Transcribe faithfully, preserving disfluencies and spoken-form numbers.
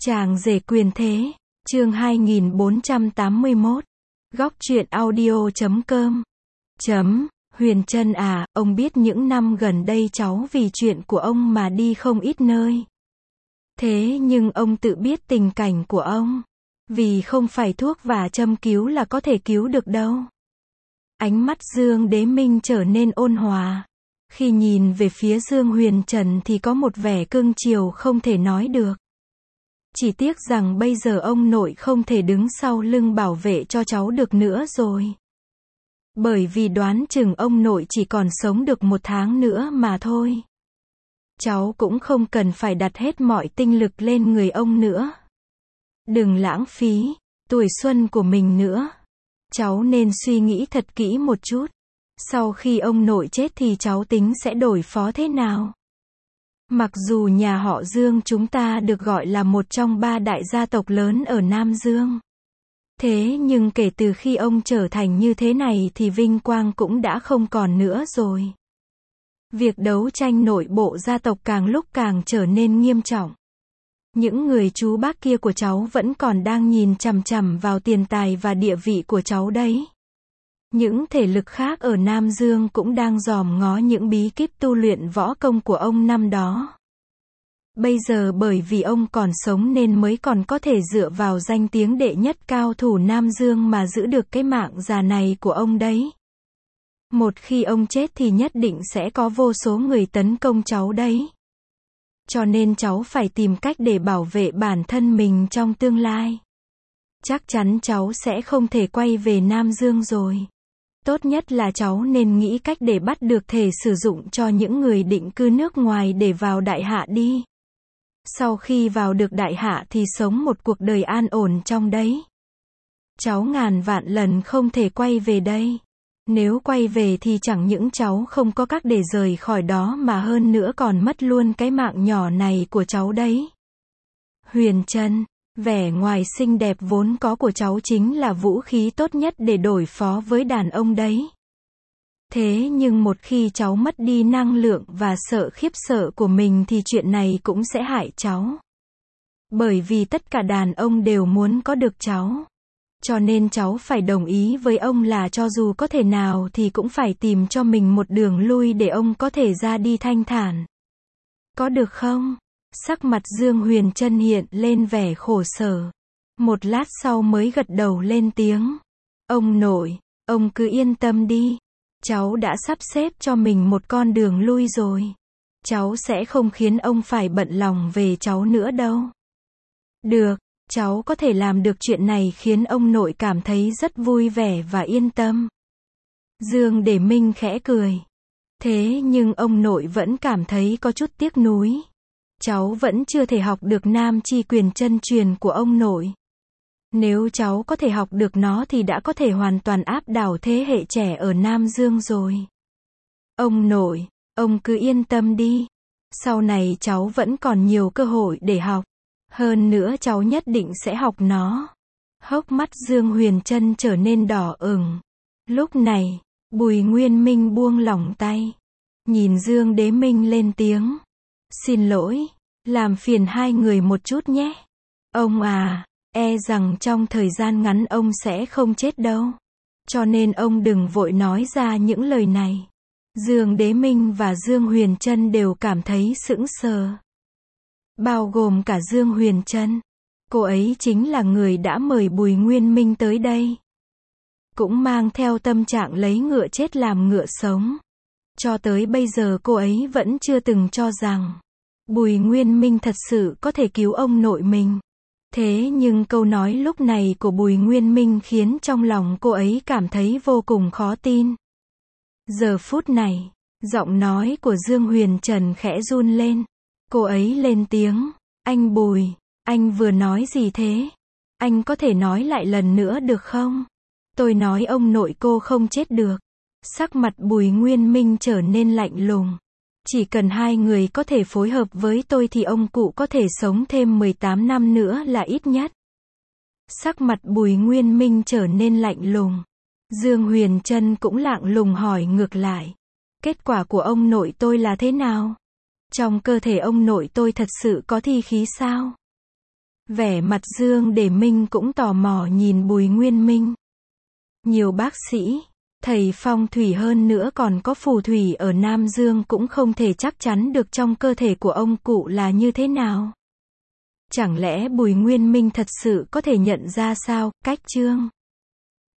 Chàng rể quyền thế, chương hai nghìn bốn trăm tám mươi mốt, góc truyện audio chấm com. Chấm, Huyền Trân à, ông biết những năm gần đây cháu vì chuyện của ông mà đi không ít nơi. Thế nhưng ông tự biết tình cảnh của ông. Vì không phải thuốc và châm cứu là có thể cứu được đâu. Ánh mắt Dương Đế Minh trở nên ôn hòa. Khi nhìn về phía Dương Huyền Trần thì có một vẻ cưng chiều không thể nói được. Chỉ tiếc rằng bây giờ ông nội không thể đứng sau lưng bảo vệ cho cháu được nữa rồi. Bởi vì đoán chừng ông nội chỉ còn sống được một tháng nữa mà thôi. Cháu cũng không cần phải đặt hết mọi tinh lực lên người ông nữa. Đừng lãng phí tuổi xuân của mình nữa. Cháu nên suy nghĩ thật kỹ một chút. Sau khi ông nội chết thì cháu tính sẽ đổi phó thế nào? Mặc dù nhà họ Dương chúng ta được gọi là một trong ba đại gia tộc lớn ở Nam Dương. Thế nhưng kể từ khi ông trở thành như thế này thì vinh quang cũng đã không còn nữa rồi. Việc đấu tranh nội bộ gia tộc càng lúc càng trở nên nghiêm trọng. Những người chú bác kia của cháu vẫn còn đang nhìn chằm chằm vào tiền tài và địa vị của cháu đấy. Những thể lực khác ở Nam Dương cũng đang dòm ngó những bí kíp tu luyện võ công của ông năm đó. Bây giờ bởi vì ông còn sống nên mới còn có thể dựa vào danh tiếng đệ nhất cao thủ Nam Dương mà giữ được cái mạng già này của ông đấy. Một khi ông chết thì nhất định sẽ có vô số người tấn công cháu đấy. Cho nên cháu phải tìm cách để bảo vệ bản thân mình trong tương lai. Chắc chắn cháu sẽ không thể quay về Nam Dương rồi. Tốt nhất là cháu nên nghĩ cách để bắt được thể sử dụng cho những người định cư nước ngoài để vào đại hạ đi. Sau khi vào được đại hạ thì sống một cuộc đời an ổn trong đấy. Cháu ngàn vạn lần không thể quay về đây. Nếu quay về thì chẳng những cháu không có cách để rời khỏi đó mà hơn nữa còn mất luôn cái mạng nhỏ này của cháu đấy. Huyền Trân, vẻ ngoài xinh đẹp vốn có của cháu chính là vũ khí tốt nhất để đối phó với đàn ông đấy. Thế nhưng một khi cháu mất đi năng lượng và sợ khiếp sợ của mình thì chuyện này cũng sẽ hại cháu. Bởi vì tất cả đàn ông đều muốn có được cháu. Cho nên cháu phải đồng ý với ông là cho dù có thể nào thì cũng phải tìm cho mình một đường lui để ông có thể ra đi thanh thản. Có được không? Sắc mặt Dương Huyền Trân hiện lên vẻ khổ sở. Một lát sau mới gật đầu lên tiếng. Ông nội, ông cứ yên tâm đi. Cháu đã sắp xếp cho mình một con đường lui rồi. Cháu sẽ không khiến ông phải bận lòng về cháu nữa đâu. Được, cháu có thể làm được chuyện này khiến ông nội cảm thấy rất vui vẻ và yên tâm. Dương Đế Minh khẽ cười. Thế nhưng ông nội vẫn cảm thấy có chút tiếc nuối. Cháu vẫn chưa thể học được Nam Chi Quyền chân truyền của ông nội. Nếu cháu có thể học được nó thì đã có thể hoàn toàn áp đảo thế hệ trẻ ở Nam Dương rồi. Ông nội, ông cứ yên tâm đi. Sau này cháu vẫn còn nhiều cơ hội để học. Hơn nữa cháu nhất định sẽ học nó. Hốc mắt Dương Huyền Trân trở nên đỏ ửng. Lúc này, Bùi Nguyên Minh buông lỏng tay. Nhìn Dương Đế Minh lên tiếng. Xin lỗi, làm phiền hai người một chút nhé. Ông à, e rằng trong thời gian ngắn ông sẽ không chết đâu. Cho nên ông đừng vội nói ra những lời này. Dương Đế Minh và Dương Huyền Trân đều cảm thấy sững sờ. Bao gồm cả Dương Huyền Trân. Cô ấy chính là người đã mời Bùi Nguyên Minh tới đây. Cũng mang theo tâm trạng lấy ngựa chết làm ngựa sống. Cho tới bây giờ cô ấy vẫn chưa từng cho rằng Bùi Nguyên Minh thật sự có thể cứu ông nội mình. Thế nhưng câu nói lúc này của Bùi Nguyên Minh khiến trong lòng cô ấy cảm thấy vô cùng khó tin. Giờ phút này, giọng nói của Dương Huyền Trần khẽ run lên. Cô ấy lên tiếng. Anh Bùi, anh vừa nói gì thế? Anh có thể nói lại lần nữa được không? Tôi nói ông nội cô không chết được. Sắc mặt Bùi Nguyên Minh trở nên lạnh lùng. Chỉ cần hai người có thể phối hợp với tôi thì ông cụ có thể sống thêm mười tám năm nữa là ít nhất. Sắc mặt Bùi Nguyên Minh trở nên lạnh lùng. Dương Huyền Trân cũng lạnh lùng hỏi ngược lại. Kết quả của ông nội tôi là thế nào? Trong cơ thể ông nội tôi thật sự có thi khí sao? Vẻ mặt Dương Đề Minh cũng tò mò nhìn Bùi Nguyên Minh. Nhiều bác sĩ, thầy phong thủy hơn nữa còn có phù thủy ở Nam Dương cũng không thể chắc chắn được trong cơ thể của ông cụ là như thế nào. Chẳng lẽ Bùi Nguyên Minh thật sự có thể nhận ra sao, cách Trương